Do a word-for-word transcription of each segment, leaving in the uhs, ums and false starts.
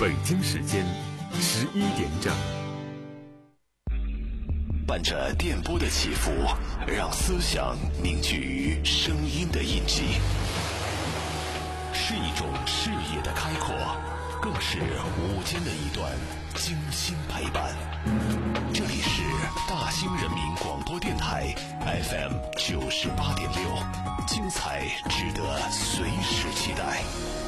北京时间十一点整。 伴着电波的起伏，让思想凝聚于声音的印记，是一种视野的开阔，更是午间的一段精心陪伴。这里是大兴人民广播电台 F M 九十八点六，精彩值得随时期待。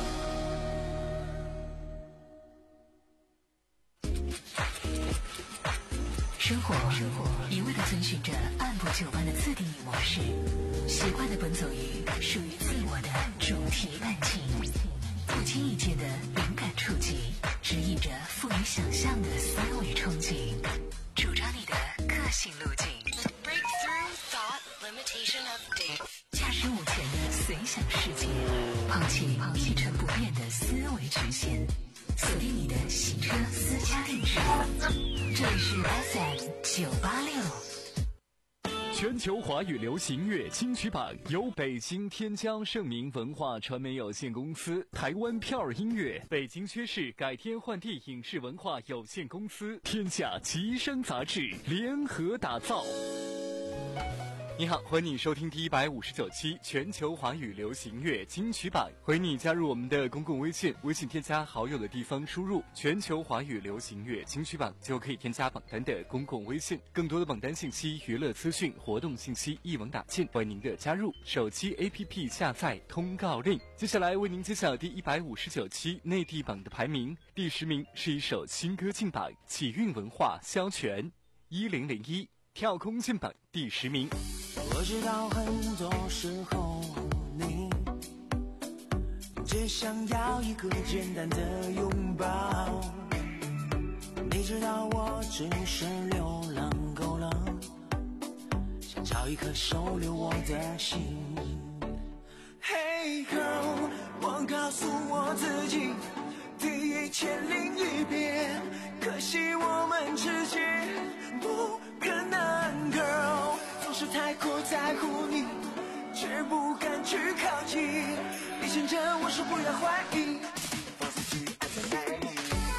生活一味地遵循着按部就班的自定义模式，习惯地奔走于属于自我的主题感情，不经意间的灵感触及，指引着富于想象的思维憧憬，主张你的个性路径。Breakthrough thought limitation update。驾驶午前的随想世界，抛弃一成不变的思维局限，锁定你的洗车私家定制。这里是 F M 九八六。 全球华语流行乐金曲榜由北京天江盛明文化传媒有限公司、台湾票儿音乐、北京薛氏改天换地影视文化有限公司、天下吉声杂志联合打造。你好，欢迎你收听第一百五十九期全球华语流行乐金曲榜。欢迎你加入我们的公共微信，微信添加好友的地方输入全球华语流行乐金曲榜，就可以添加榜单的公共微信。更多的榜单信息、娱乐资讯、活动信息一网打尽，欢迎您的加入。手机 A P P 下载通告令。接下来为您揭晓第一百五十九期内地榜的排名。第十名是一首新歌进榜，启运文化萧全一零零一跳空进榜第十名。 我知道很多时候你只想要一个简单的拥抱，你知道我只是流浪够了，想找一颗收留我的心。 Hey girl， 我告诉我自己第一千零一遍，可惜我们之间不可能 girl， 总是太过在乎你，却不敢去靠近，你牵着我说不要怀疑，放肆去爱在哪里。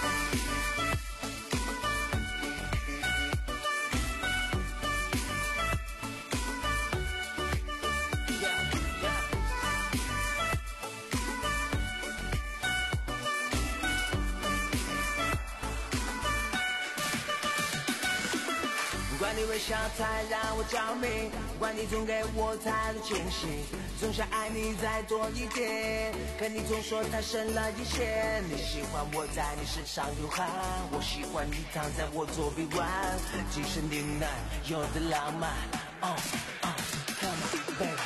不管你微笑才让我着迷，不管你总给我太多惊喜，总想爱你再多一点，可你总说太深了一些。你喜欢我在你身上流汗，我喜欢你躺在我左臂弯，精神呢喃有的浪漫。Oh oh come on baby。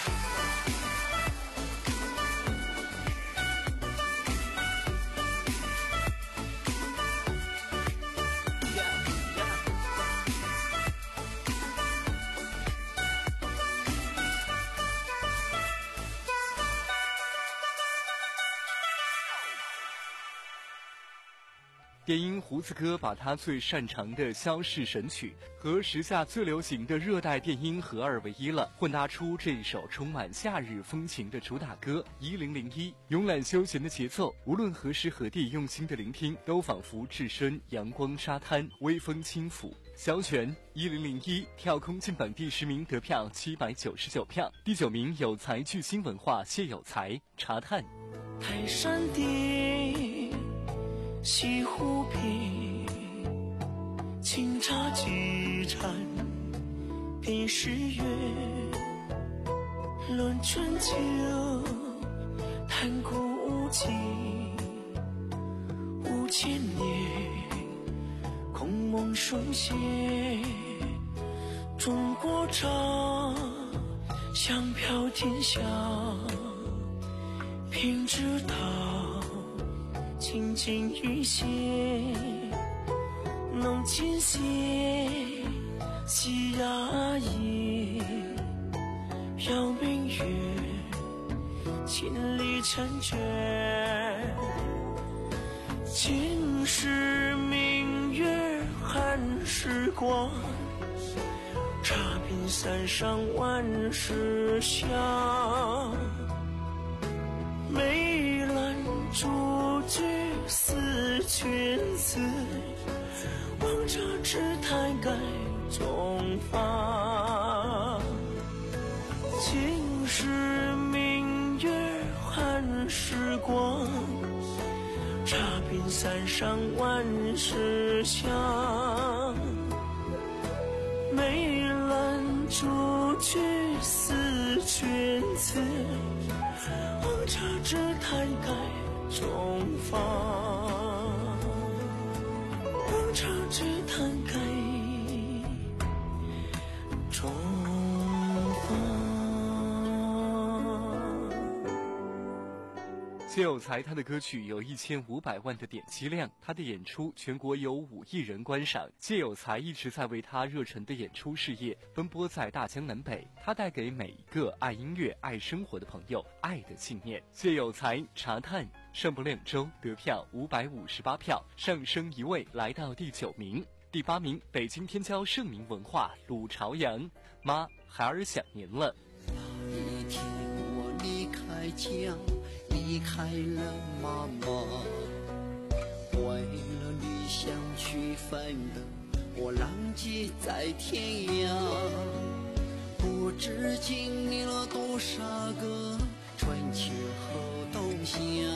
电音胡子哥把他最擅长的萧氏神曲和时下最流行的热带电音合二为一了，混搭出这一首充满夏日风情的主打歌一零零一。慵懒休闲的节奏，无论何时何地用心的聆听，都仿佛置身阳光沙滩，微风轻抚。萧全一零零一跳空进榜第十名，得票七百九十九票。第九名有才巨星文化谢有才茶炭。 泰山地西湖边，清茶几盏品诗月，论春秋，谈古今，五千年，空梦书写，中国茶，香飘天下，品之道。清静一些，浓情些，细压抑，绕明月，千里婵娟。今时明月寒时光，茶品三上万事香。梅兰竹菊思却这姿态改中发，今时明月寒时光，茶鬓三上万事香。梅兰竹菊思君子，望这姿态改中发，望这姿态改中发。 谢有才他的歌曲有一千五百万的点击量，他的演出全国有五亿人观赏。谢有才一直在为他热忱的演出事业奔波在大江南北，他带给每一个爱音乐爱生活的朋友爱的信念。谢有才茶炭上播两周得票五百五十八票，上升一位来到第九名。第八名北京天骄盛名文化鲁朝阳，妈孩儿想您了。 那一天我离开家，离开了妈妈，为了理想去奋斗，我浪迹在天涯，不知经历了多少个春秋和冬夏，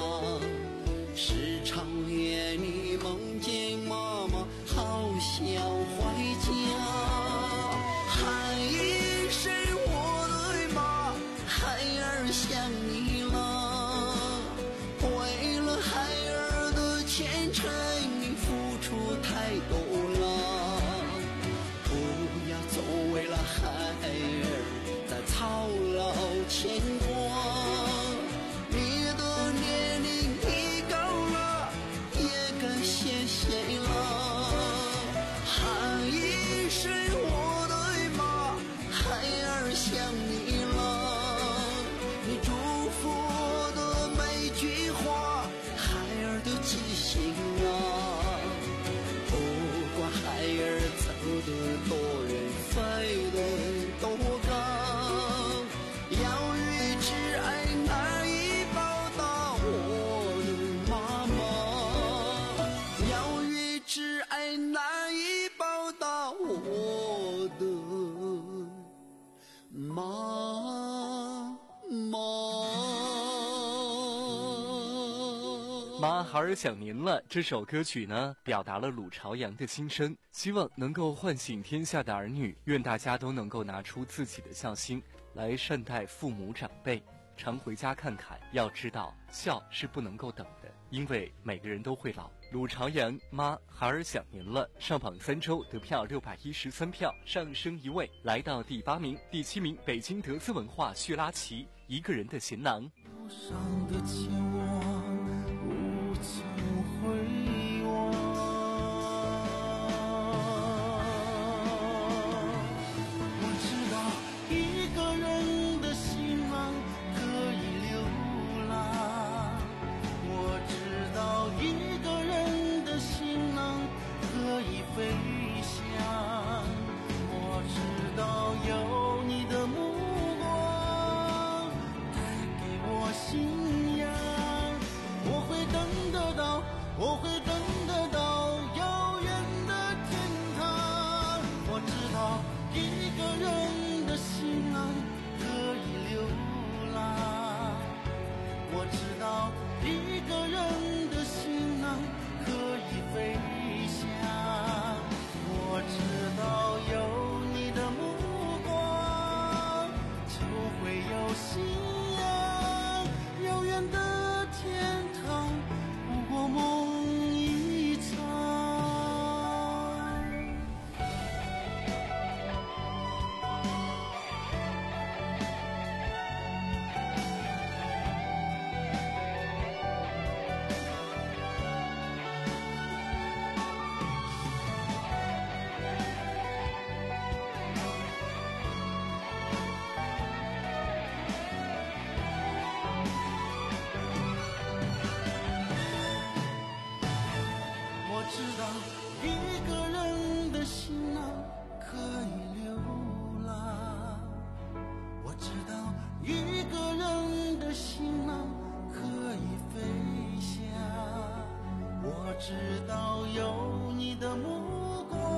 时常夜里梦见妈妈，好想回家，喊一声我的妈，孩儿想你了，为了孩儿的前程你付出太多了，不要总为了孩儿在操劳牵挂，你的年龄已高了，也该谢谢了，喊一声我的妈，孩儿想你了，你祝福我的每句话，孩儿都记心啊，不管孩儿走得多远，飞得多高，要与挚爱难以报答我的妈妈，要与挚爱难以报答我的妈妈。 妈孩儿想您了，这首歌曲呢，表达了鲁朝阳的心声，希望能够唤醒天下的儿女，愿大家都能够拿出自己的孝心来善待父母长辈，常回家看看。要知道孝是不能够等的，因为每个人都会老。鲁朝阳妈孩儿想您了上榜三周得票六百一十三票，上升一位来到第八名。第七名北京德资文化叙拉奇一个人的行囊。 路上的前往无从回望，我知道一个人的行囊可以流浪，我知道一个人的行囊可以飞翔，我知道有你的目光带给我信仰，我会等得到，我会等得到遥远的天堂，我知道一个人的行囊可以流浪，我知道一个人的行囊可以飞翔，我知道有你的目光就会有信仰，遥远的天堂不过梦一场。我知道一个人的行囊可以流浪，我知道一个人的行囊可以飞翔，我知道有你的目光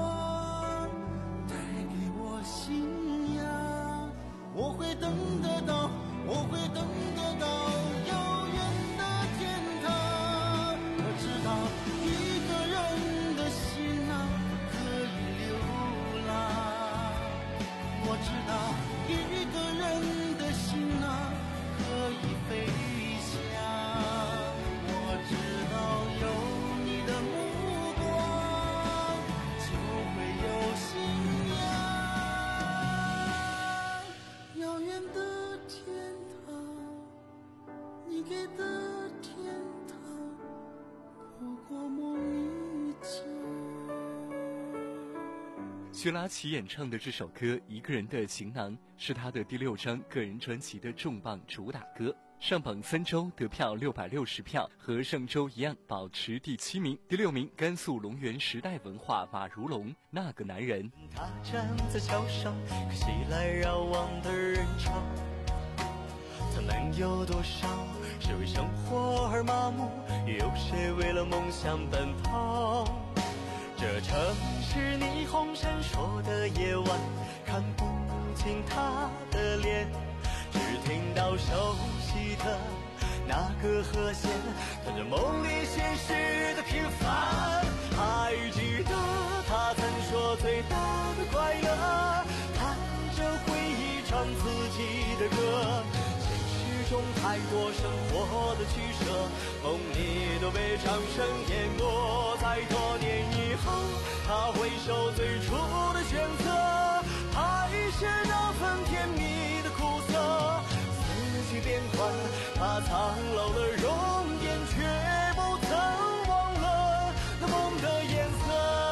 薛拉奇演唱的这首歌《一个人的行囊》是他的第六张个人专辑的重磅主打歌，上榜三周得票六百六十票，和上周一样保持第七名。第六名，甘肃龙源时代文化马如龙《那个男人》。 他站在桥上，看熙来绕往的人潮，他能有多少是为生活而麻木，也有谁为了梦想奔跑？这城市霓虹闪烁的夜晚，看不清他的脸，只听到熟悉的那个和弦，弹着梦里现实的平凡。还记得他曾说最大的快乐，弹着回忆唱自己的歌，中太多生活的取舍，梦里都被掌声淹没。在多年以后，他回首最初的选择，还是那份甜蜜的苦涩。四季变换，他苍老的容颜，却不曾忘了那梦的颜色。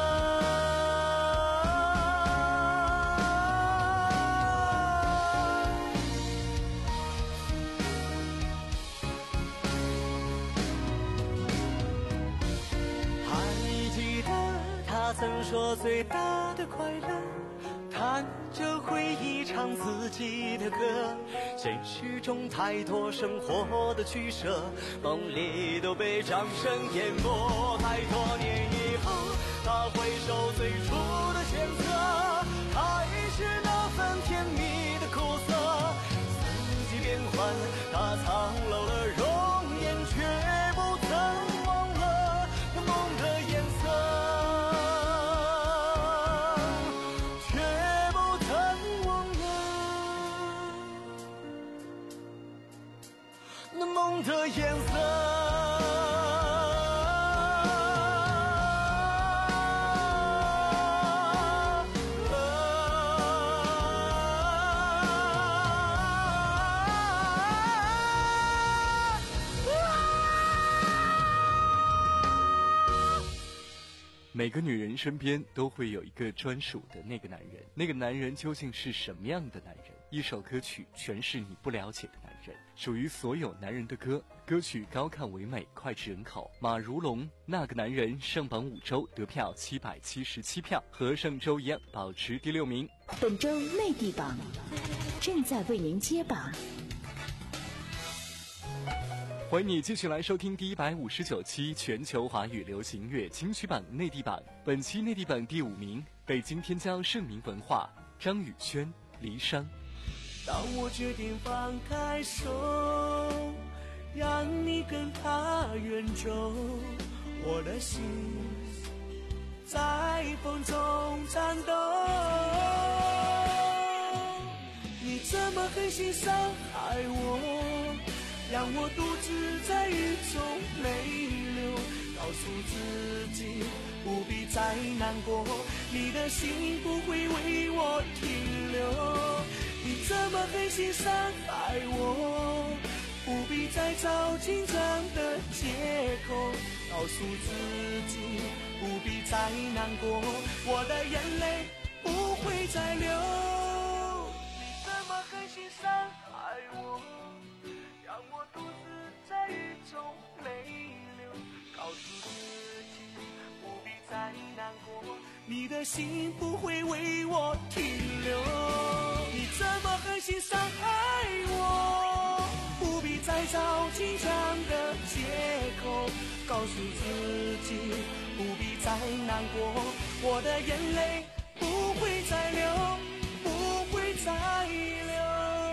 曾说最大的快乐，弹着回忆唱自己的歌，现实中太多生活的取舍，梦里都被掌声淹没。太多年以后，他回首最初的选择，还是那份甜蜜的苦涩。四季变换，他苍老的容颜，却不曾忘了那梦的颜色。梦的颜色。 每个女人身边都会有一个专属的那个男人，那个男人究竟是什么样的男人？一首歌曲全是你不了解的男人，属于所有男人的歌。歌曲高亢唯美，脍炙人口。马如龙《那个男人》上榜五周，得票七百七十七票，和上周一样保持第六名。 本周内地榜正在为您揭榜。 欢迎你继续来收听第一百五十九期全球华语流行乐金曲榜内地榜。本期内地榜第五名，北京天骄盛名文化，张宇轩《离殇》。 当我决定放开手，让你跟他远走，我的心在风中颤抖。你怎么狠心伤害我，让我独自在雨中泪流，告诉自己不必再难过，你的心不会为我停留。你怎么狠心伤害我，不必再找紧张的借口，告诉自己不必再难过，我的眼泪不会再流。你怎么狠心伤害我，让我独自在雨中泪流，告诉自己不必再难过，你的心不会为我停留。你怎么狠心伤害我，不必再找紧张的借口，告诉自己不必再难过，我的眼泪不会再流，不会再流。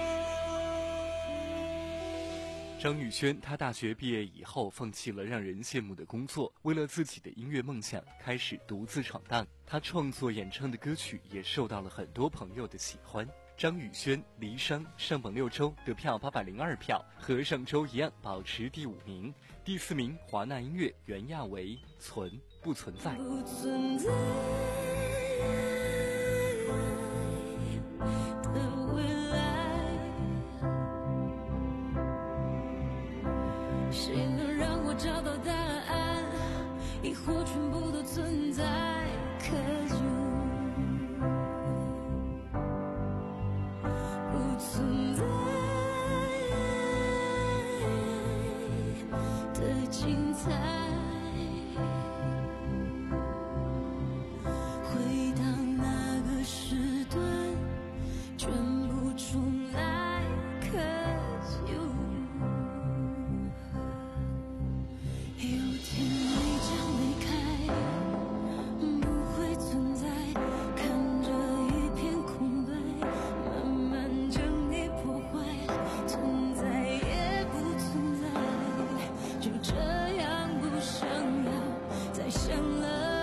张宇轩，他大学毕业以后放弃了让人羡慕的工作，为了自己的音乐梦想开始独自闯荡。他创作演唱的歌曲也受到了很多朋友的喜欢。张宇轩《离殇》上榜六周，得票八百零二票，和上周一样保持第五名。第四名，华纳音乐袁娅维《存不存在》。 不存在的未来，谁能让我找到答案？疑惑全部都存在，可就彩。回到那个时段，全部重来 ，cause you。有天你将离开，不会存在，看着一片空白，慢慢将你破坏，存在也不存在，就这样不想要再想了。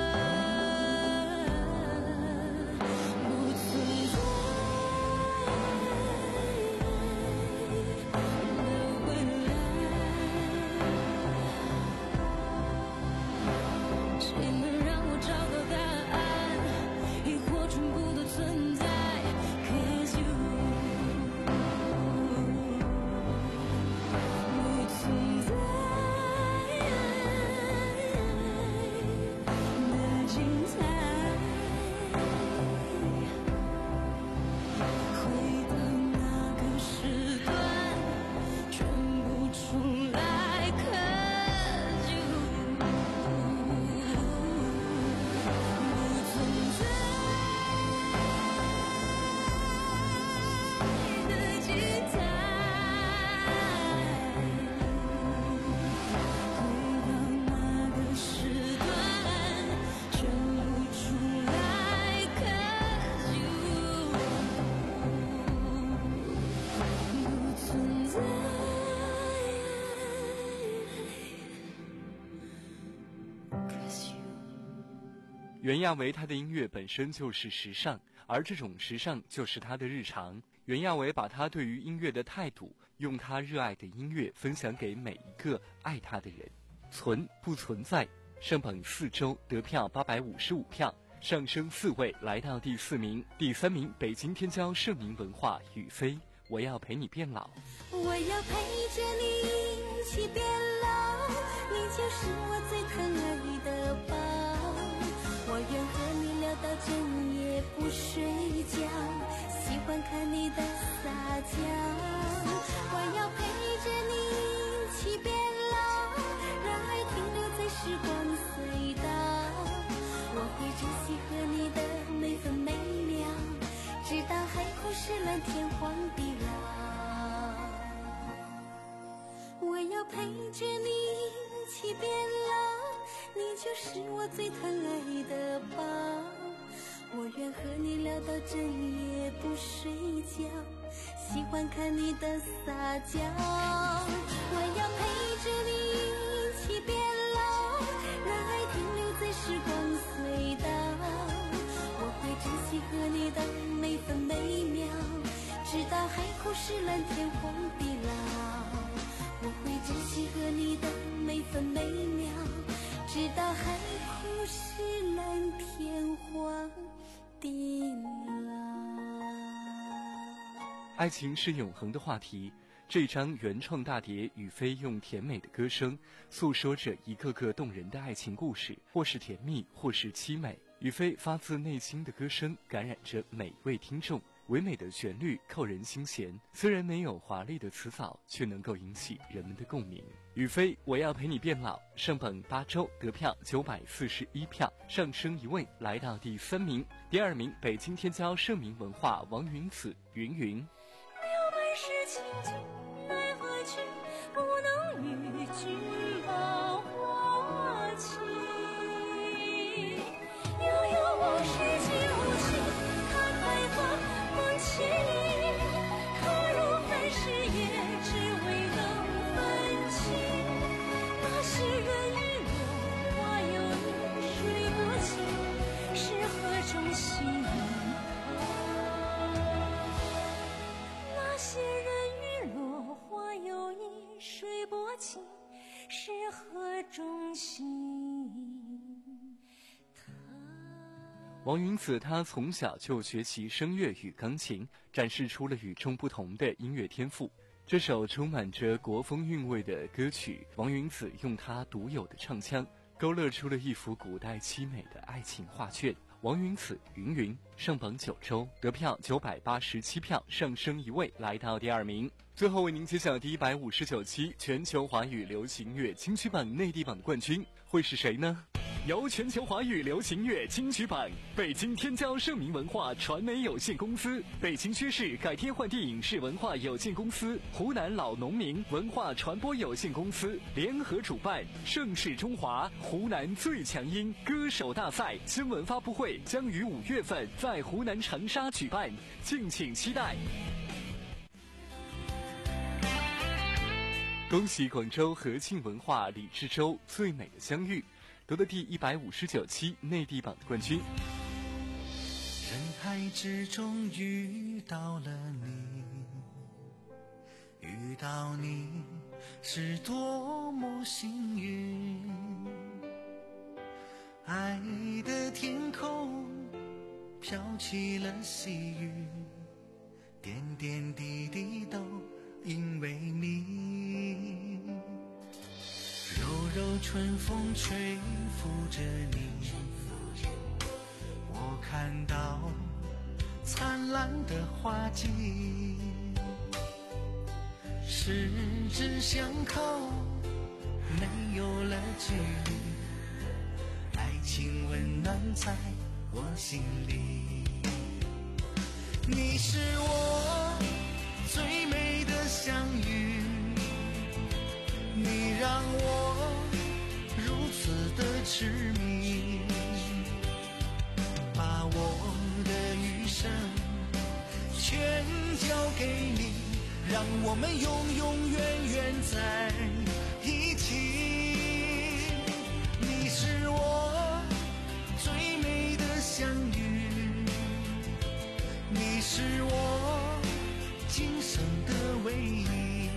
袁娅维她的音乐本身就是时尚，而这种时尚就是她的日常。袁娅维把她对于音乐的态度，用她热爱的音乐分享给每一个爱她的人。存不存在上榜四周得票八百五十五票，上升四位来到第四名。第三名北京天骄盛名文化雨飞，我要陪你变老。 我要陪着你一起变老，你就是我最疼爱的宝。我愿和你聊到整夜不睡觉，喜欢看你的撒娇。我要陪着你一起变老，让爱停留在时光隧道。我会珍惜和你的每分每秒，直到海枯石烂天荒地老。我要陪着你一起变老，你就是我最疼爱的宝。我愿和你聊到整夜不睡觉，喜欢看你的撒娇。我要陪着你一起变老，让爱停留在时光隧道。我会珍惜和你的每分每秒，直到海枯石烂天荒地老。我会珍惜和你的每分每秒，直到海枯石烂天荒地老。 爱情是永恒的话题，这张原创大碟，雨飞用甜美的歌声诉说着一个个动人的爱情故事，或是甜蜜，或是凄美。雨飞发自内心的歌声感染着每位听众，唯美的旋律扣人心弦，虽然没有华丽的词藻，却能够引起人们的共鸣。雨飞我要陪你变老上榜八周得票九百四十一票，上升一位来到第三名。第二名北京天骄盛名文化王云子云云。 了百世情景奈何去，不能与君报花期。悠悠往事旧情，看白发梦起，可如凡事也只为能分清。那些人雨落花有意，水不清，是何种心？那些人雨落花有意，水波清，是何种心？ 王云子他从小就学习声乐与钢琴，展示出了与众不同的音乐天赋。这首充满着国风韵味的歌曲，王云子用他独有的唱腔勾勒出了一幅古代凄美的爱情画卷。 王云子云云上榜九周，得票九百八十七票，上升一位，来到第二名。最后为您揭晓第一百五十九期全球华语流行乐金曲榜内地榜的冠军会是谁呢？由全球华语流行乐金曲榜、北京天骄盛名文化传媒有限公司、北京薛氏改天换地影视文化有限公司、湖南老农民文化传播有限公司联合主办，盛世中华湖南最强音歌手大赛新闻发布会将于五月份在湖南长沙举办，敬请期待。恭喜广州和庆文化李志洲最美的相遇夺得第一百五十九期内地榜的冠军。 人海之中遇到了你，遇到你是多么幸运，爱的天空飘起了细雨，点点滴滴都因为你，柔柔春风吹拂着你，我看到灿烂的花季，十指相扣没有了距离，爱情温暖在我心里，你是我最美的相遇，你让我如此的痴迷，把我的余生全交给你，让我们永永远远在一起，你是我最美的相遇，你是我今生的唯一，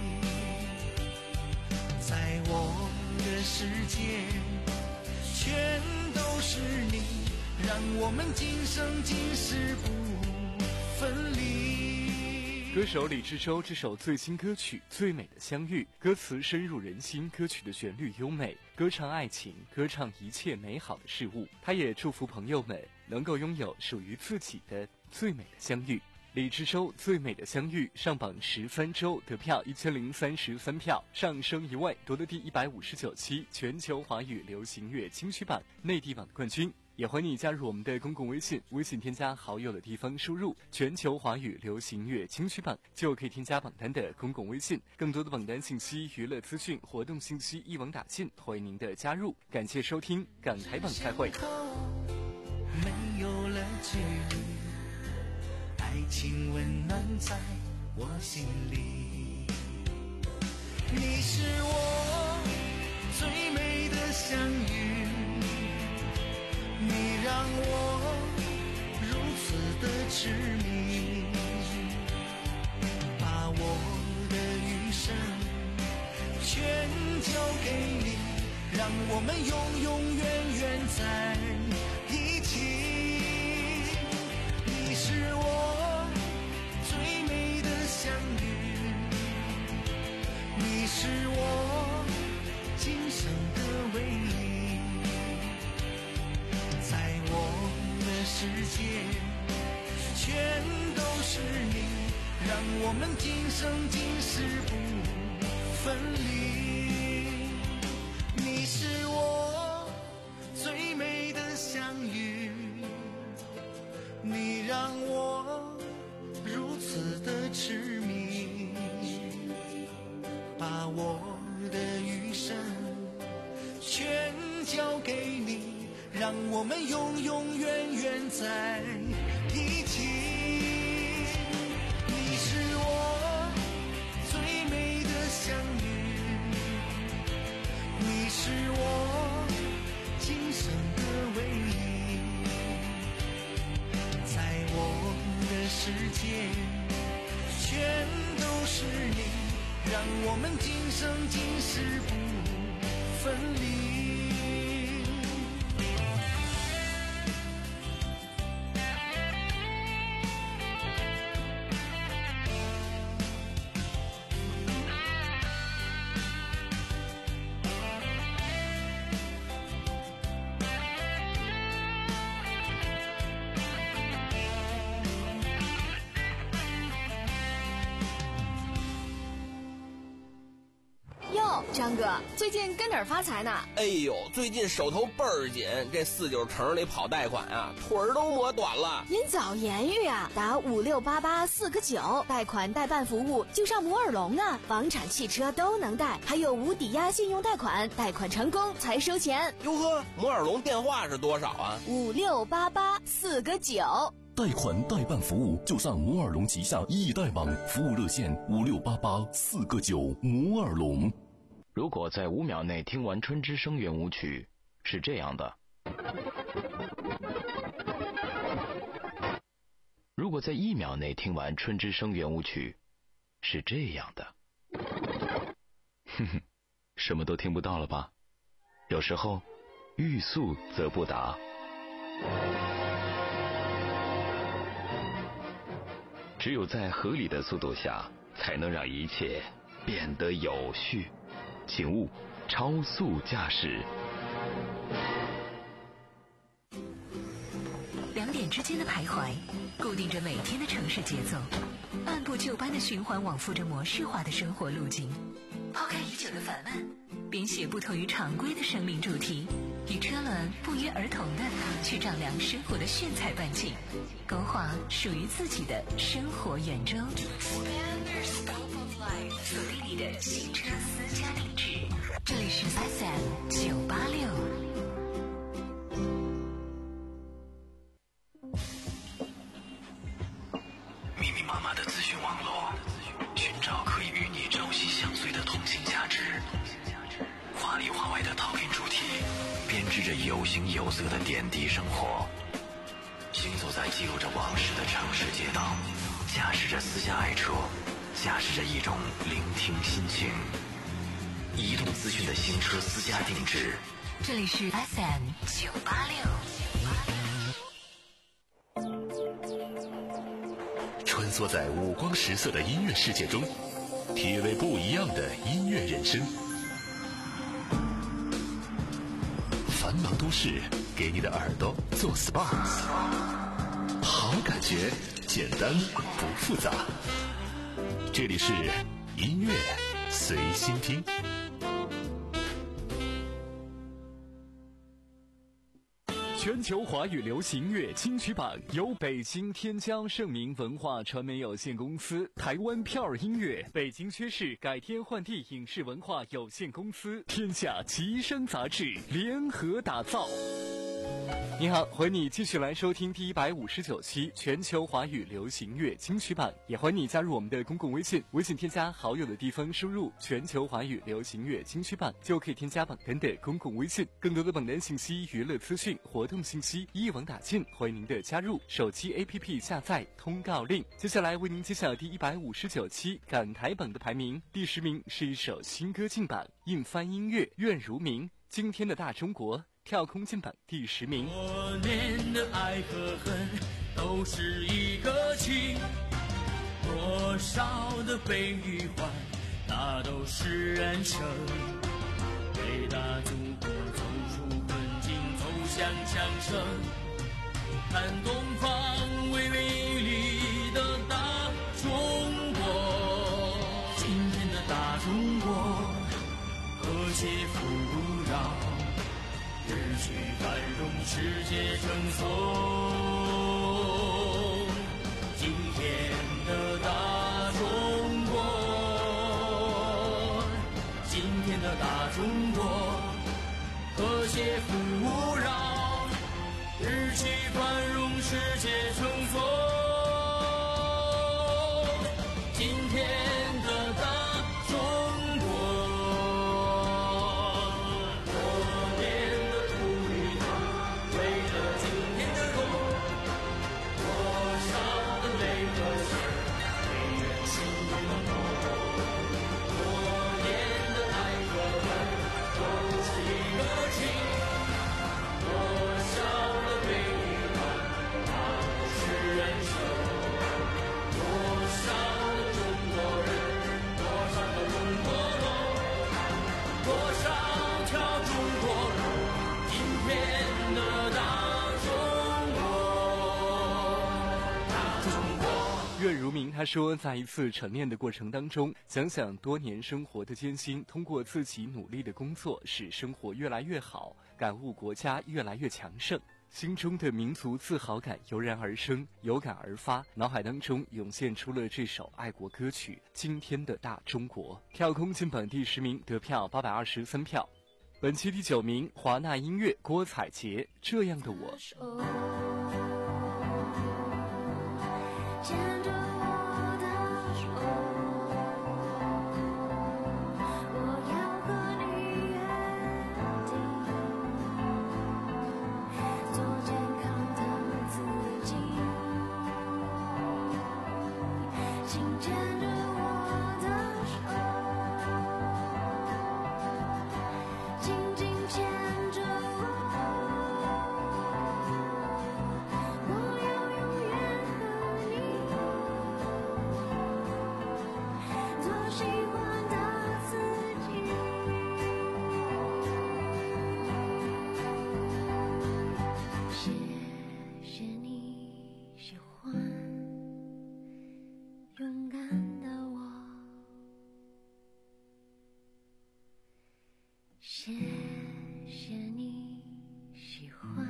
在我的世界全都是你，让我们今生今世不分离。 歌手李志洲这首最新歌曲《最美的相遇》，歌词深入人心，歌曲的旋律优美，歌唱爱情，歌唱一切美好的事物。他也祝福朋友们能够拥有属于自己的最美的相遇。李志洲《最美的相遇》上榜十三周，得票一千零三十三票，上升一位，夺得第一百五十九期全球华语流行乐金曲榜内地榜的冠军。也欢迎你加入我们的公共微信，微信添加好友的地方输入全球华语流行乐金曲榜，就可以添加榜单的公共微信。更多的榜单信息、娱乐资讯、活动信息一网打尽，欢迎您的加入。感谢收听港台榜开会。 没有了距离，爱情温暖在我心里，你是我最美的相遇，你让我如此的痴迷，把我的余生全交给你，让我们永永远远在一起，你是我最美的相遇，你是我今生的唯一，在我的世界全都是你，让我们今生今世不分离，你是我最美的相遇，你让我如此的痴迷，把我的余生全交给你，让我们永永远远在一起，你是我最美的相遇，你是我今生的唯一，在我的世界全都是你，让我们今生今世不分离。 哟，张哥，最近跟哪儿发财呢？ 哎呦，最近手头倍儿紧，这四九城里跑贷款啊，腿儿都磨短了。 您早言语啊，打五六八八四个九，贷款代办服务就上摩尔龙啊，房产、汽车都能贷，还有无抵押信用贷款，贷款成功才收钱。 哟呵，摩尔龙电话是多少啊？ 五六八八四个九。 贷款代办服务就上摩尔龙旗下易贷网，服务热线五六八八四个九。摩尔龙。 如果在五秒内听完春之声圆舞曲，是这样的；如果在一秒内听完春之声圆舞曲，是这样的。哼哼，什么都听不到了吧？有时候，欲速则不达。只有在合理的速度下，才能让一切变得有序。请勿超速驾驶。 两点之间的徘徊，固定着每天的城市节奏，按部就班的循环往复着模式化的生活路径。抛开已久的烦闷，编写不同于常规的生命主题，与车轮不约而同的去丈量生活的炫彩半径，勾画属于自己的生活圆周。锁定你的新车私家定制，这里是 F M 九八六。 密密麻麻的资讯网络，寻找可以与你朝夕相随的通信价值。华里华外的 talking 主题，编织着有形有色的点滴生活。行走在记录着往事的城市街道，驾驶着私家爱车，驾驶着一种聆听心情。移动资讯的新车私家定制， 这里是 F M 九八六。 穿梭在五光十色的音乐世界中，体味不一样的音乐人生。繁忙都市给你的耳朵做 S P A， 好感觉，简单不复杂。这里是音乐随心听。 全球华语流行乐金曲榜由北京天江盛明文化传媒有限公司、台湾票儿音乐、北京薛氏改天换地影视文化有限公司、天下吉声杂志联合打造。你好，欢迎你继续来收听第一百五十九期全球华语流行乐金曲榜，也欢迎你加入我们的公共微信，微信添加好友的地方输入全球华语流行乐金曲榜，就可以添加榜单的公共微信。更多的榜单信息、娱乐资讯、活动信息一网打尽，欢迎您的加入。手机 A P P 下载通告令。接下来为您揭晓第一百五十九期港台榜的排名，第十名是一首新歌进榜，印番音乐愿如明，今天的大中国跳空进榜第十名。 多年的爱和恨都是一个情，多少的悲与欢那都是人生。伟大祖国走出困境，走向强盛，看东方为美丽的大中国。今天的大中国和谐富饶，日趋繁荣，世界称颂。今天的大中国，今天的大中国，和谐富饶，日趋繁荣，世界称颂。今天的大中国。人他说，在一次晨练的过程当中，想想多年生活的艰辛，通过自己努力的工作，使生活越来越好，感悟国家越来越强盛，心中的民族自豪感油然而生，有感而发，脑海当中涌现出了这首爱国歌曲《今天的大中国》。跳空进榜第十名，得票八百二十三票。本期第九名，华纳音乐郭采洁，这样的我。 谢谢你喜欢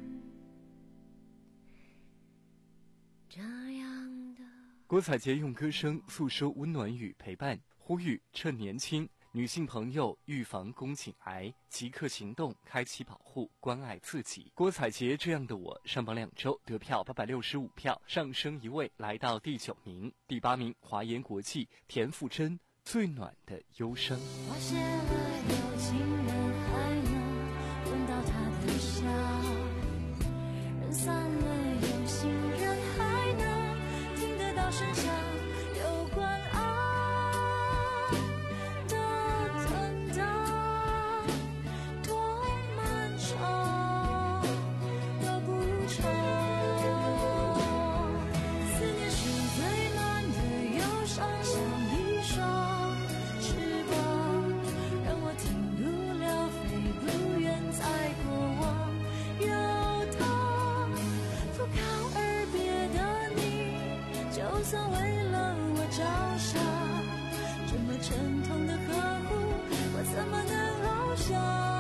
这样的。 郭采洁用歌声诉说温暖与陪伴，呼吁趁年轻，女性朋友预防宫颈癌，即刻行动，开启保护，关爱自己。郭采洁这样的我上榜两周，得票八百六十五票，上升一位来到第九名。第八名，华研国际田馥甄，最暖的忧伤。 我写了有情人还能闻到他的笑，人散了有心人还能听得到声响，有关爱的等待多漫长又不长，思念是最暖的忧伤，像一双翅膀让我停不了飞不远，在过往有他不靠而别的你，就算为了我着想，这么沉痛的呵护我怎么能翱翔，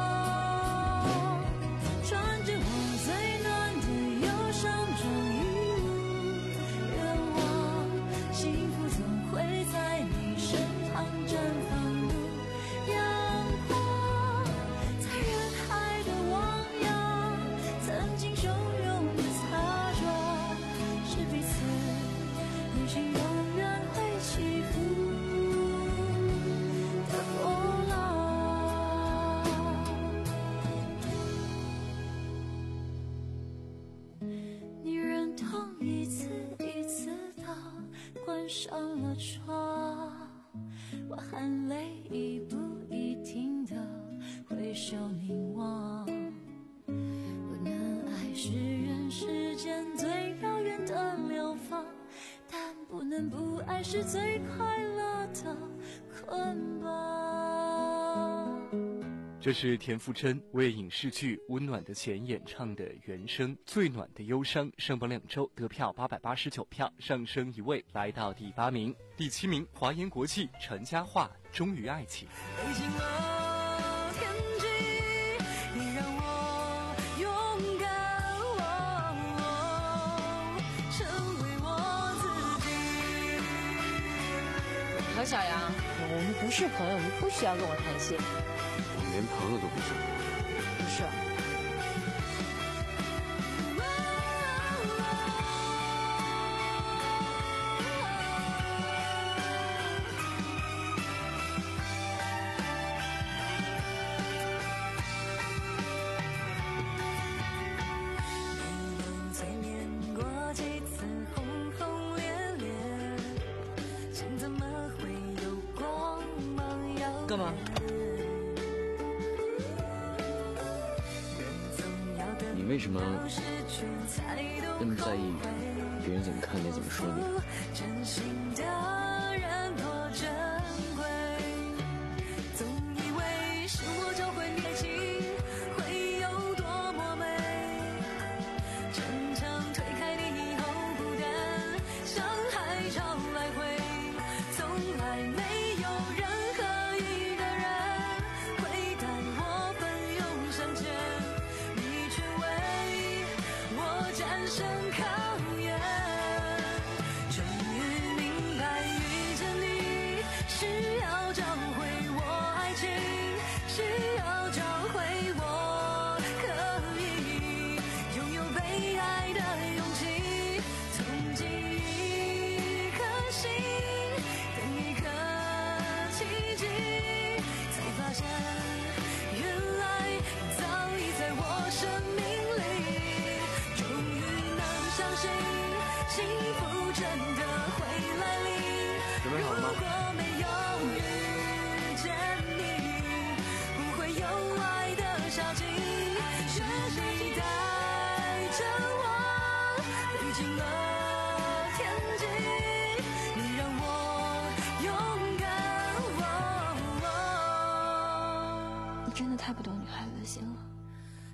穿着我最暖的忧伤，这一路远望，幸福总会在你身旁绽放，阳光在人海的汪洋，曾经汹涌的擦撞，是彼此内心永远会起伏的波浪。你忍痛一次一次地关上了窗，我含泪一步一停地挥手凝望，不能爱是人世间最遥远的流放，但不能不爱是最快乐的捆绑。 这是田馥甄为影视剧《温暖的钱》演唱的原声《最暖的忧伤》，上榜两周，得票八百八十九票，上升一位来到第八名。第七名，华研国际陈嘉桦，忠于爱情。 北京的天际你让我勇敢，成为我自己。 何小阳，我们不是朋友，你不需要跟我谈心。 我连朋友都不是。 不是。 梦催眠过几次轰轰烈烈，心怎么会有光芒耀眼？ 干嘛？ 你为什么那么在意别人怎么看你怎么说你？ 真心的人多珍贵，总以为是我教会你爱情会有多么美，逞强推开你以后，不敢像海潮来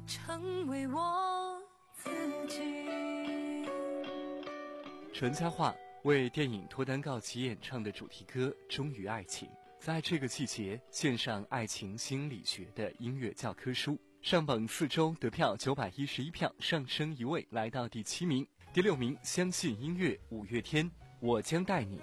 成为我自己。 陈嘉桦为电影脱单告急演唱的主题歌《忠于爱情》，在这个季节献上爱情心理学的音乐教科书，上榜四周得票九百一十一票，上升一位来到第七名。第六名，相信音乐，五月天，我将带你。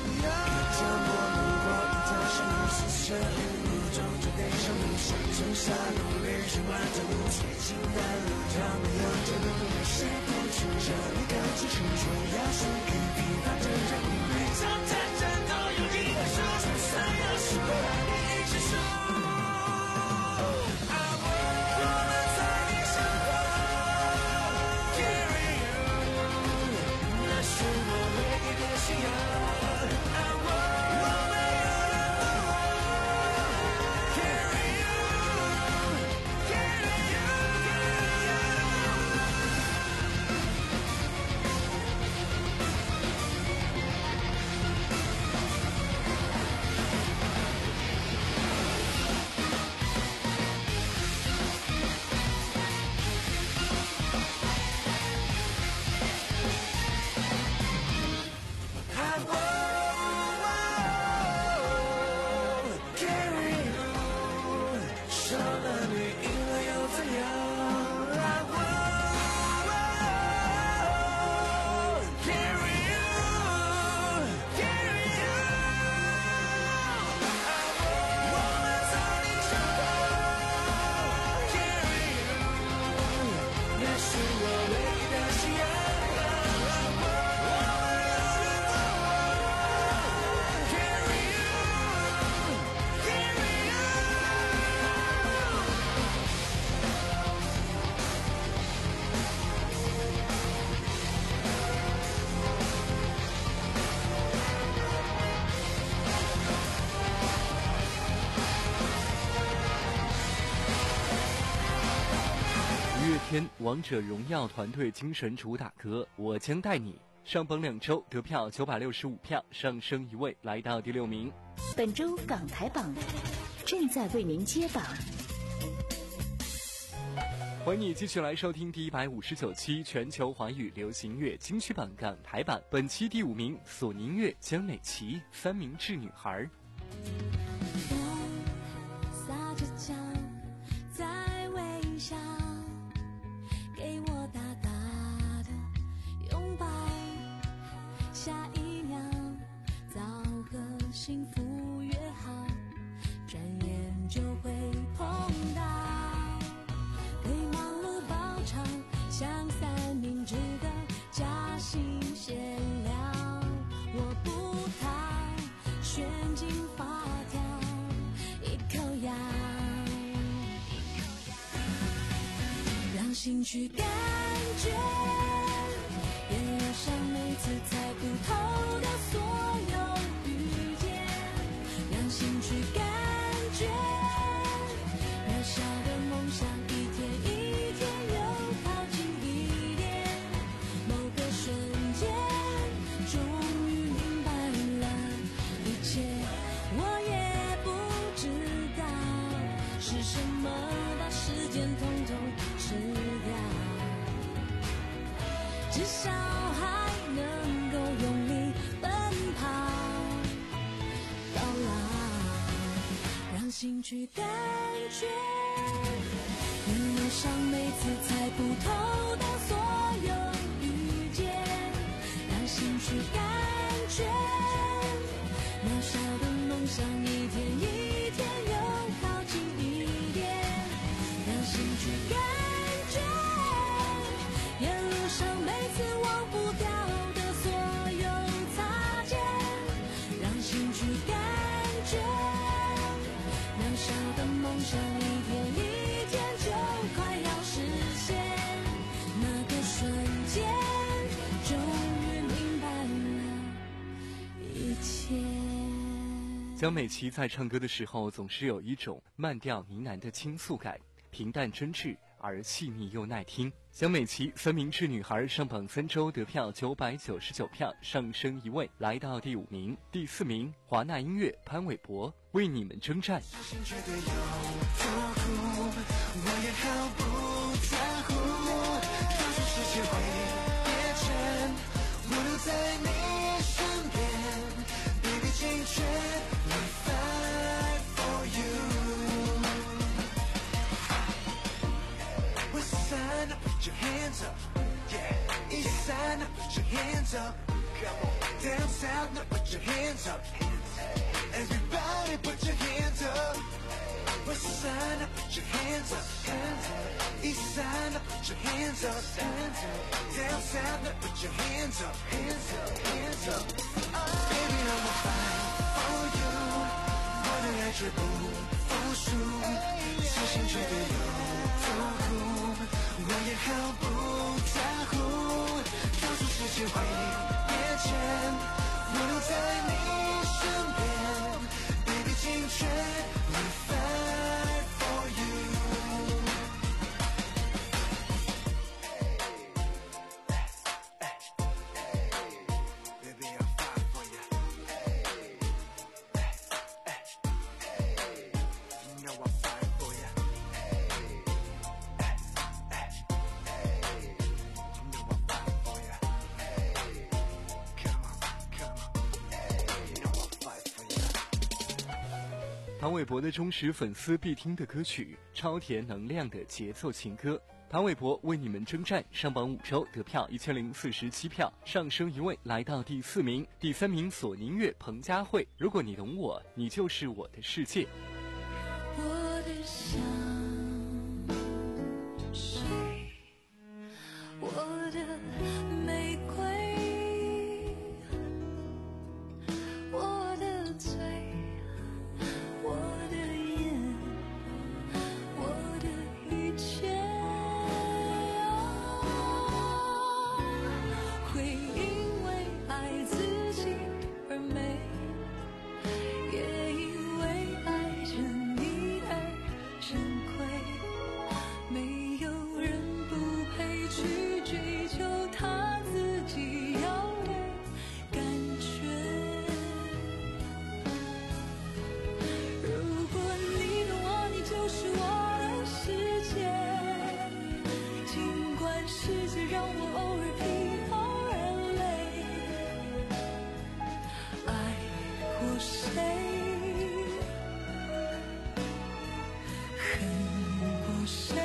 天王者荣耀团队精神主打歌《我将带你》上榜两周，得票九百六十五票，上升一位来到第六名。 本周港台榜正在为您揭榜。 欢迎你继续来收听第一百五十九期全球华语流行乐金曲榜港台版，本期第五名索尼音乐江美琪《三明治女孩》。 撒着娇在微笑，给我大大的拥抱，下一秒早和幸福约好，转眼就会碰到，对忙碌包场像三明治的夹心馅料，我不逃，旋进发条，一口咬，让心去感觉沿路上每次猜不透的所有遇见，让心去感觉渺小的梦想一天一天又靠近一点，某个瞬间终于明白了一切，我也不知道是什么把时间统统吃掉，至少还能够用力奔跑到老，让心去感觉沿路上每次猜不透的所有遇见，让心去感觉渺小的梦想一天一天又靠近一点，让心去感觉沿路上每次忘不掉的所有擦肩，让心去感觉渺小的梦想一天一天就快要实现，那个瞬间终于明白了一切。 江美琪在唱歌的时候总是有一种慢调呢喃的倾诉感，平淡真挚而细腻又耐听。江美琪《三明治女孩》上榜三周，得票九百九十九票，上升一位来到第五名。第四名华纳音乐潘玮柏《为你们征战》。 我也毫不 side, now put your hands up. Yeah. East side, now put your hands up. Come on. Down south, now put your hands up. Everybody put your hands up. West side, now put your hands up. East side, now put your hands up. Down south, now put your hands up. Hands up, hands up. Baby, I'ma fight for you. 我的爱绝不服输，相信绝对有痛苦，我也毫不在乎。告诉世界会变迁，我留在你身边。Baby， 青春 ，We fight for you。Baby， I'll fight for you。You know I'll fight for you。You know I'll fight for you。Come on, come on。You know I'll fight for you。 唐玮柏的忠实粉丝必听的歌曲，超甜能量的节奏情歌。唐玮柏为你们征战，上榜五周得票一千零四十七票，上升一位来到第四名。第三名索尼乐彭佳慧，如果你懂我，你就是我的世界。 我的香水，我的玫瑰，我的嘴，我的眼，我的一切，会因为爱自己而美，也因为爱着你而珍贵。没有人不配去追求他自己要的感觉。如果你懂我，你就是我的世界。尽管世界让我偶尔疲劳而累，爱过谁，恨过谁，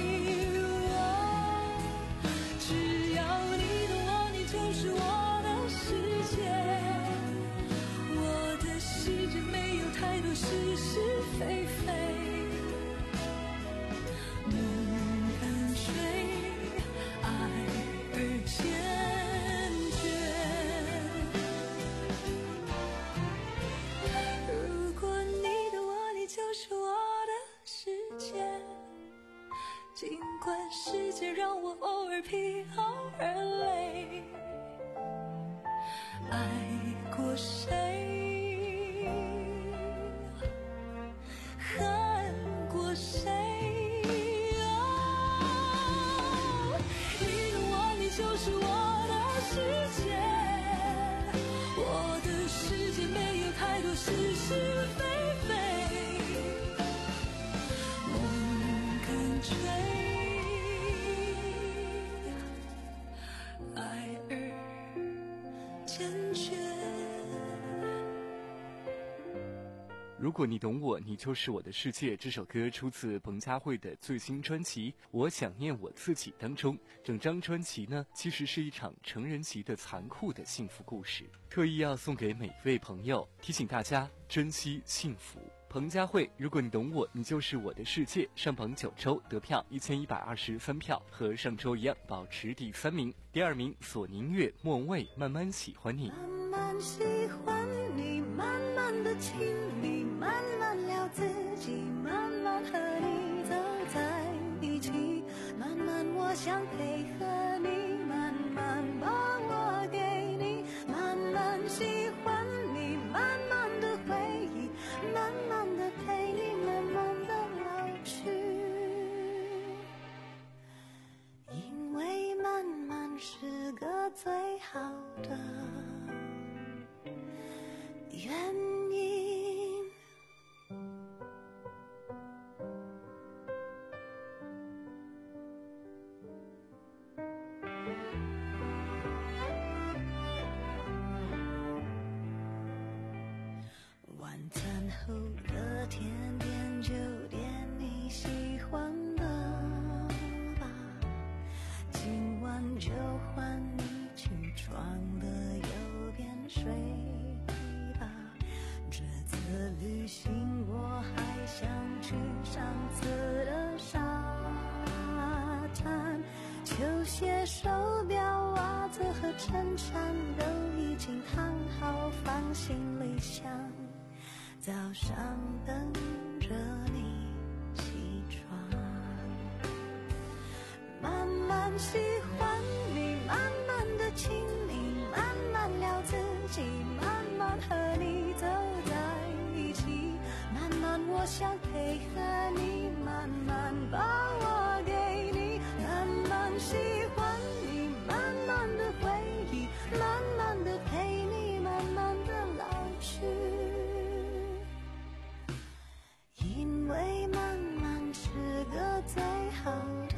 只要你懂我，你就是我的世界。我的世界没有太多是是非非，梦跟随，爱而坚决。如果你懂我，你就是我的世界。尽管世界让我偶尔疲劳而累，爱过谁，恨过谁，哦，你懂我，你就是我的世界。我的世界没有太多是是非非，梦跟追，爱而坚决。 如果你懂我，你就是我的世界。这首歌出自彭佳慧的最新专辑《我想念我自己》当中。整张专辑呢，其实是一场成人级的残酷的幸福故事，特意要送给每位朋友，提醒大家珍惜幸福。彭佳慧，如果你懂我，你就是我的世界。上榜九周得票一千一百二十三票，和上周一样保持第三名。第二名索尼乐莫文蔚，慢慢喜欢你。 慢慢喜欢你，慢慢的亲密，慢慢聊自己，慢慢和你走在一起，慢慢我想配合你，慢慢把我给你，慢慢喜欢你，慢慢的回忆，慢慢的陪你，慢慢的老去，因为慢慢是个最好的原因。 衫，球鞋、手表、袜子和衬衫都已经烫好放行李箱，早上等着你起床。慢慢喜欢你，慢慢的亲你，慢慢聊自己，慢慢和你走在一起，慢慢我想配合你，慢慢把我给你，慢慢喜欢你，慢慢的回忆，慢慢的陪你，慢慢的老去，因为慢慢是个最好的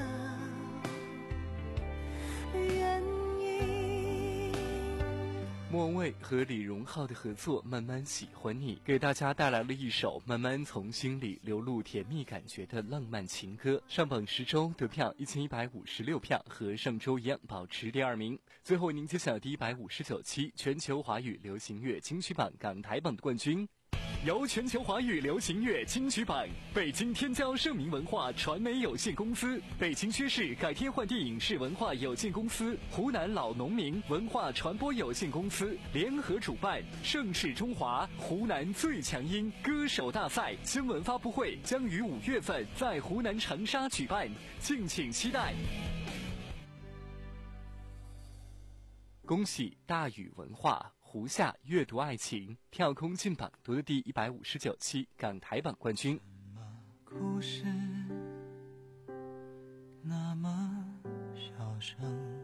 原因。 莫文蔚和李荣浩的合作《慢慢喜欢你》给大家带来了一首慢慢从心里流露甜蜜感觉的浪漫情歌，上榜十周得票一千一百五十六票，和上周一样保持第二名。最后您揭晓第一百五十九期全球华语流行乐金曲榜港台榜的冠军，由全球华语流行乐金曲榜、北京天骄盛名文化传媒有限公司、北京薛氏改天换地影视文化有限公司、湖南老农民文化传播有限公司联合主办，盛世中华湖南最强音歌手大赛新闻发布会将于五月份在湖南长沙举办，敬请期待。恭喜大宇文化胡夏阅读爱情跳空进榜，夺得第一百五十九期港台榜冠军。 故事那么小声，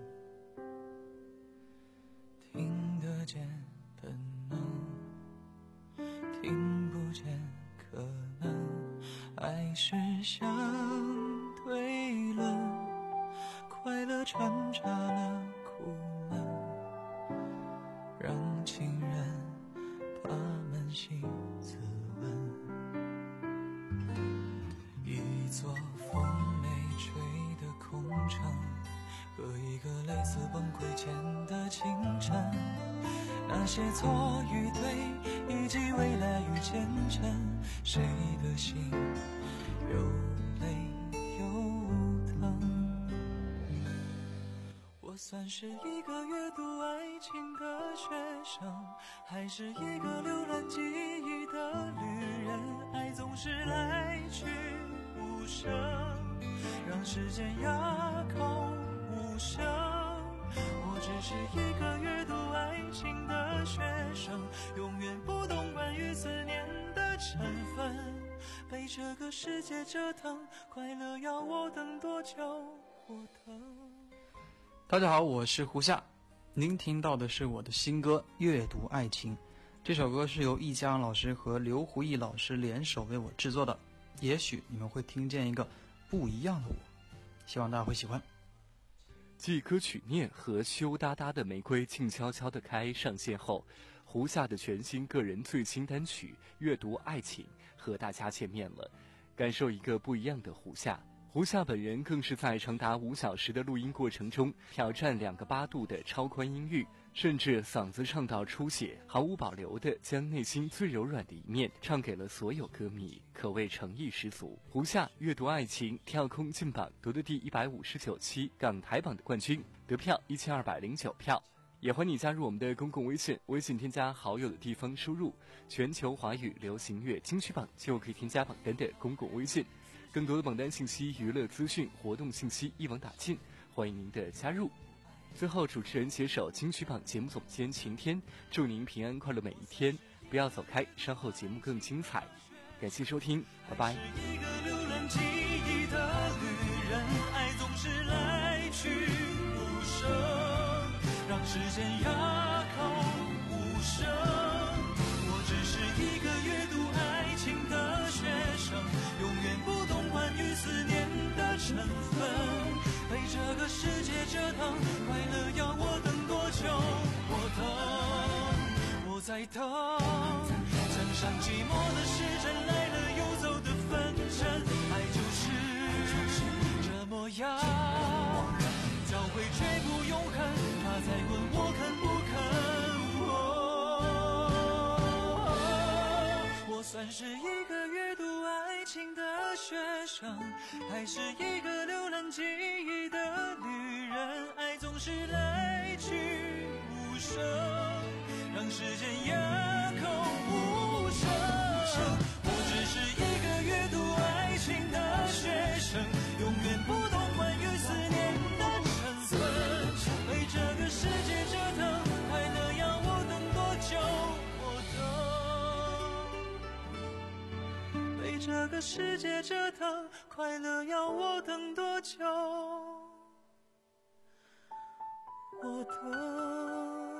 听得见本能，听不见可能，爱是相对论，快乐穿插了苦闷，让情人把扪心自问。一座风没吹的空城，和一个类似崩溃前的清晨，那些错与对以及未来与前程，谁的心有泪有疼。我算是一个阅读爱情的学生，还是一个浏览记忆的旅人，爱总是来去无声，让时间哑口无声。我只是一个阅读爱情的学生，永远不懂关于思念的成分，被这个世界折腾，快乐要我等多久我等。 大家好，我是胡夏，您听到的是我的新歌《阅读爱情》。这首歌是由易家扬老师和刘胡毅老师联手为我制作的，也许你们会听见一个不一样的我，希望大家会喜欢。 继歌曲《念》和羞答答的玫瑰静悄悄地开上线后，胡夏的全新个人最新单曲《阅读爱情》和大家见面了，感受一个不一样的胡夏。胡夏本人更是在长达五小时的录音过程中挑战两个八度的超宽音域，甚至嗓子唱到出血，毫无保留地将内心最柔软的一面唱给了所有歌迷，可谓诚意十足。胡夏阅读爱情跳空进榜，夺得第一百五十九期港台榜的冠军，得票一千二百零九票。也欢迎你加入我们的公共微信，微信添加好友的地方输入全球华语流行乐金曲榜，就可以添加榜单的公共微信。更多的榜单信息、娱乐资讯、活动信息一网打尽，欢迎您的加入。最后，主持人携手金曲榜节目总监晴天，祝您平安快乐每一天，不要走开，稍后节目更精彩。感谢收听，拜拜。 一个浏览记忆的旅人，爱总是来去无声，让时间哑口无声。我只是一个阅读爱情的学生，永远不懂关于思念的成分，被这个世界折腾，快乐要我等多久我等，我在等，墙上寂寞的时针来了又走的纷争，爱就是这模样，早会绝不永恒，他在问我肯不肯、哦、我算是一个阅读爱情的学生，还是一个浏览记忆的这个世界折腾，快乐要我等多久？我等。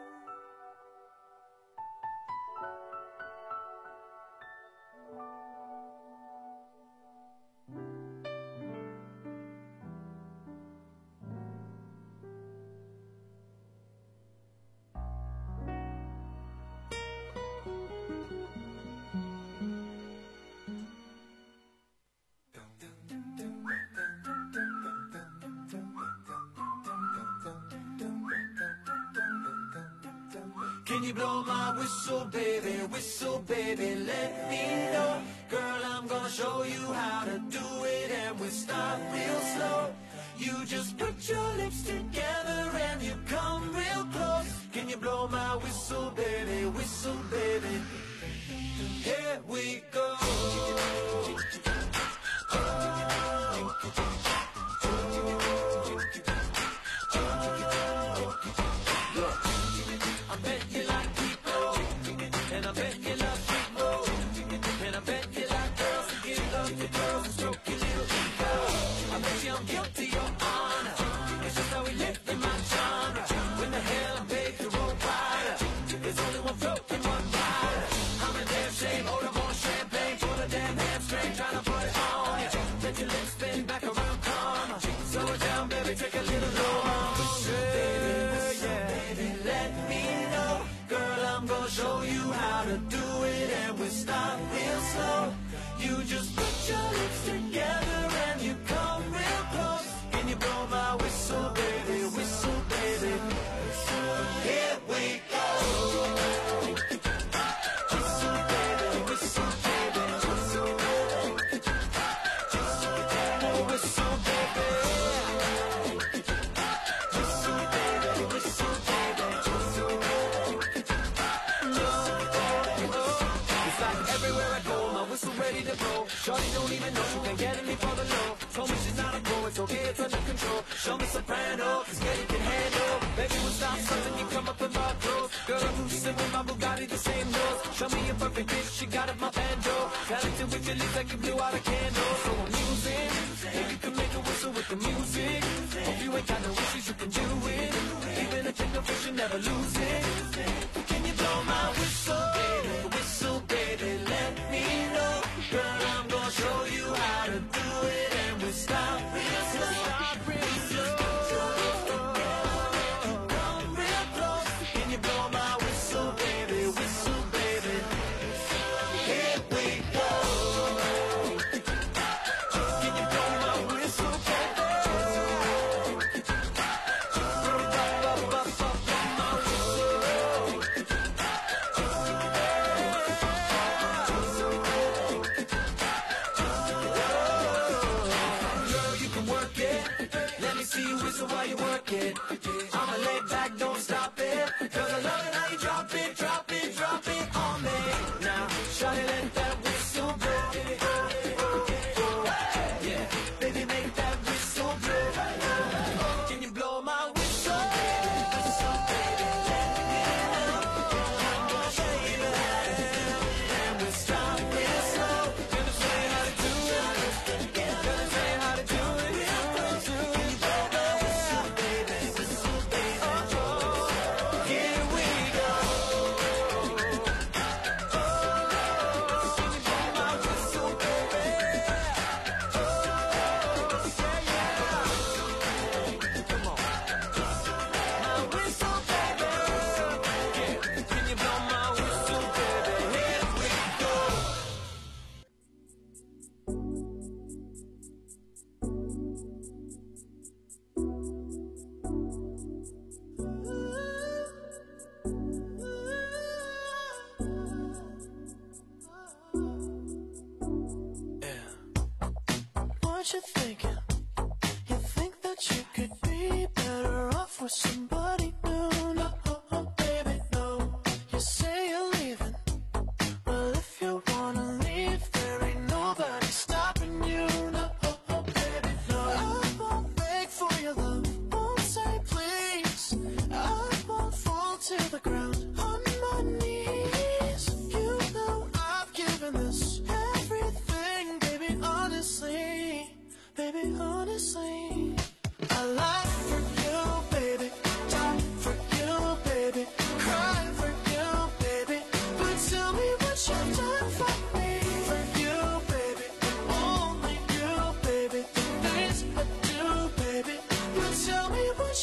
Can you blow my whistle, baby, whistle, baby, let me know. Girl, I'm gonna show you how to do it, and we start real slow. You just put your lips together and you come real close. Can you blow my whistle, baby, whistle, baby? Here we go. I bet you like people, and I bet you love people, and I bet you like girls to give love to girls and stroke your little ego. I bet you I'm guilty, your honor. It's just how we live in my genre. When the hell I'm paid to roll wider, there's only one float and one rider. I'm in damn shape, hold up on champagne, full of damn hamstring, trying to put it on ya. Let your lips spin back around, karma. Slow it down, baby, take a little longer. Show you how to do it, and we start real slow. You just put your lips together and you come real close. Can you blow my whistle, baby, whistle, baby? Here we go. Whistle, baby, whistle, baby, whistle, baby, whistle, baby, whistle, baby, whistle, baby, whistle, baby, whistle, baby. Ready to blow. Shorty don't even know she can't get any further low. Told me she's not a pro, it's okay, it's under control. Show me soprano, cause Getty can handle. Baby, we'll stop something, you come up in my clothes. Girl, I'm cruising with my Bugatti, the same nose. Show me a perfect bitch, she got it, my banjo. Talented with your lips like you blew out a candle. So I'm using, if you can make a whistle with the music. If you ain't got no wishes, you can do it. Even a techno fish, you never lose it. Can you blow my whistle, baby, whistle, baby, let me know. Girl, I'm gonna show you how to do it, and we stop real slow, stop real slow. Come real close. Can you blow my whistle, baby, whistle, baby? Here we go. Can you blow my whistle, baby? Blow my whistle. See you whistle while you work it. I'ma lay back, don't stop it. Cause I love it how you drop it, drop it, drop it on me. Now, shawty, let that whistle blow. Yeah, baby, make that whistle blow. Can you blow my whistle? Whistle, baby, let me know. I'm gonna show you how to do it. And we stop real slow. Gonna show you how to do it. Gonna show you how to do it. Here we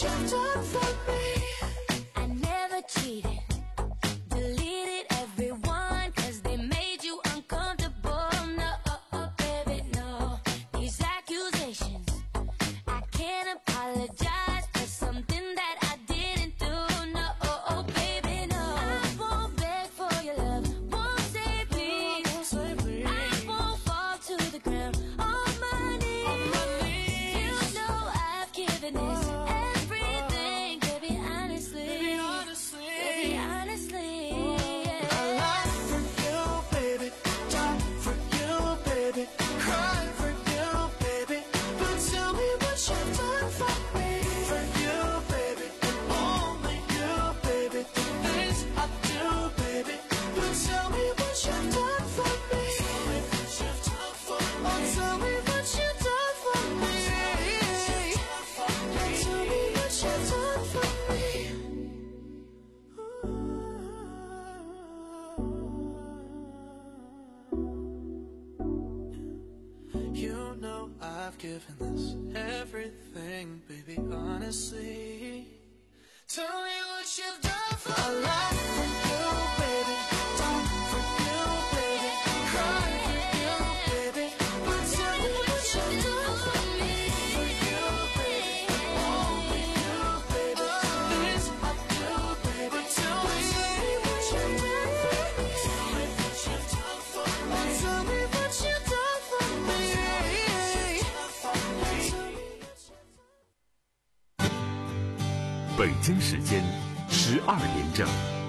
you've done for me. I never cheated, deleted everyone, cause they made you uncomfortable. No, baby, no. These accusations, I can't apologize for something that I didn't do. No, baby, no. I won't beg for your love, won't say please. I won't fall to the ground on my knees. You know I've given this everything, baby, honestly. Baby, honestly, yeah. I lie for you, baby. Die for you, baby. Cry for you, baby. But tell me what you've done for me. For you, baby. And only you, baby. The things I do, baby. But tell me what you've done for me. Tell me what you've done for me. Oh, tell me what you've done for me. Tell me what you've done for me. You know I've given this everything, baby, honestly. Tell me what you've done for me. I lie for you, baby. Die for you, baby. Cry for you, baby. But tell me what you've done for me. For you, baby. Only you, baby. Things I do, baby. Tell me what you've done for me. Tell me what you've done for me. Oh, tell me what you've done for me. Tell me. 北京时间十二点整。